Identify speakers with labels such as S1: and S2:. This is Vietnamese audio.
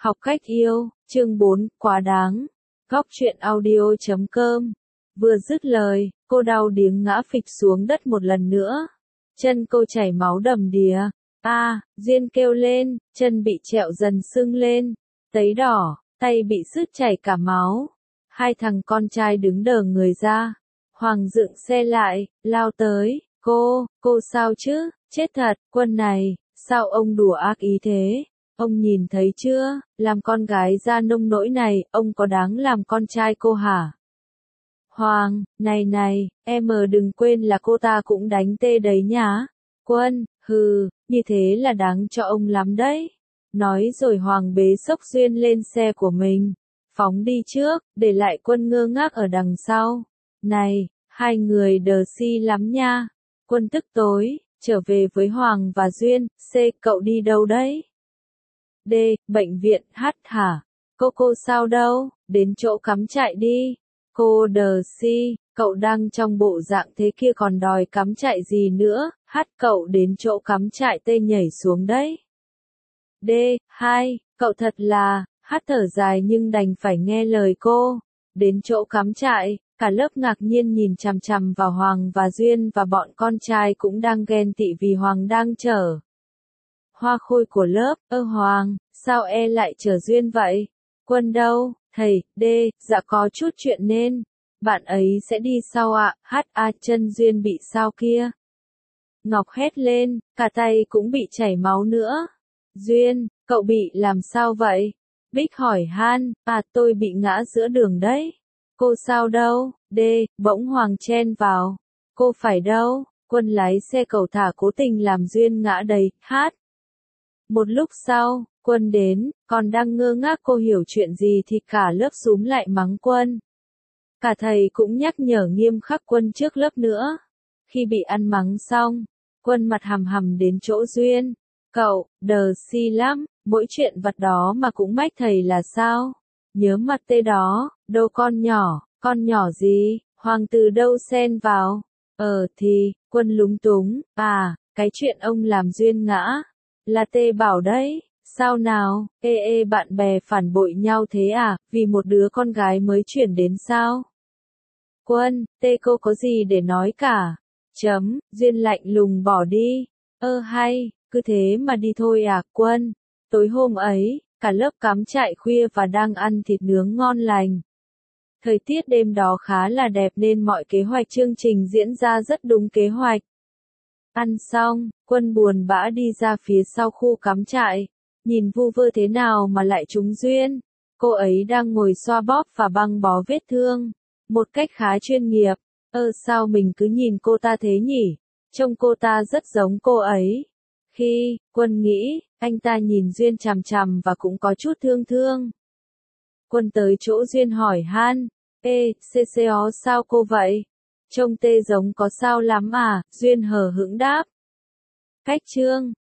S1: Học cách yêu, chương 4, quá đáng. Góc truyện audio.com. Vừa dứt lời, cô đau điếng ngã phịch xuống đất một lần nữa. Chân cô chảy máu đầm đìa. Duyên kêu lên, chân bị trẹo dần sưng lên. Tấy đỏ, tay bị sứt chảy cả máu. Hai thằng con trai đứng đờ người ra. Hoàng dựng xe lại, lao tới. Cô sao chứ, chết thật, Quân này, sao ông đùa ác ý thế? Ông nhìn thấy chưa, làm con gái ra nông nỗi này, ông có đáng làm con trai cô hả? Hoàng, này, em đừng quên là cô ta cũng đánh tê đấy nhá. Quân, như thế là đáng cho ông lắm đấy. Nói rồi Hoàng bế xốc Duyên lên xe của mình, phóng đi trước, để lại Quân ngơ ngác ở đằng sau. Này, hai người đờ si lắm nha. Quân tức tối, trở về với Hoàng và Duyên. Cậu đi đâu đấy? D. Bệnh viện. Hả? Cô sao đâu? Đến chỗ cắm trại đi. Cô đờ si, cậu đang trong bộ dạng thế kia còn đòi cắm trại gì nữa? Cậu đến chỗ cắm trại tê nhảy xuống đấy. D. Cậu thật là, thở dài nhưng đành phải nghe lời cô. Đến chỗ cắm trại, cả lớp ngạc nhiên nhìn chằm chằm vào Hoàng và Duyên và bọn con trai cũng đang ghen tị vì Hoàng đang chở hoa khôi của lớp. Hoàng, sao lại chở Duyên vậy? Quân đâu? Thầy, dạ có chút chuyện nên bạn ấy sẽ đi sau ạ. Chân Duyên bị sao kia? Ngọc hét lên, cả tay cũng bị chảy máu nữa. Duyên, cậu bị làm sao vậy? Bích hỏi han. Tôi bị ngã giữa đường đấy. Cô sao đâu? Bỗng Hoàng chen vào. Cô phải đâu? Quân lái xe cẩu thả cố tình làm Duyên ngã đấy. Một lúc sau, Quân đến, còn đang ngơ ngác cô hiểu chuyện gì thì cả lớp xúm lại mắng Quân. Cả thầy cũng nhắc nhở nghiêm khắc Quân trước lớp nữa. Khi bị ăn mắng xong, Quân mặt hầm hầm đến chỗ Duyên. Cậu, đờ si lắm, mỗi chuyện vặt đó mà cũng mách thầy là sao? Nhớ mặt tê đó, đâu con nhỏ gì, Hoàng từ đâu xen vào? Thì, Quân lúng túng, cái chuyện ông làm Duyên ngã, là tê bảo đấy, sao nào, bạn bè phản bội nhau thế à, vì một đứa con gái mới chuyển đến sao? Quân, cô có gì để nói cả? Duyên lạnh lùng bỏ đi. Cứ thế mà đi thôi à? Quân, tối hôm ấy, cả lớp cắm trại khuya và đang ăn thịt nướng ngon lành. Thời tiết đêm đó khá là đẹp nên mọi kế hoạch chương trình diễn ra rất đúng kế hoạch. Ăn xong, Quân buồn bã đi ra phía sau khu cắm trại, nhìn vu vơ thế nào mà lại trúng Duyên. Cô ấy đang ngồi xoa bóp và băng bó vết thương, một cách khá chuyên nghiệp. Sao mình cứ nhìn cô ta thế nhỉ? Trông cô ta rất giống cô ấy. Khi Quân nghĩ, anh ta nhìn Duyên chằm chằm và cũng có chút thương. Quân tới chỗ Duyên hỏi han. Sao cô vậy? Trông tê giống có sao lắm à? Duyên hờ hững đáp. Cách chương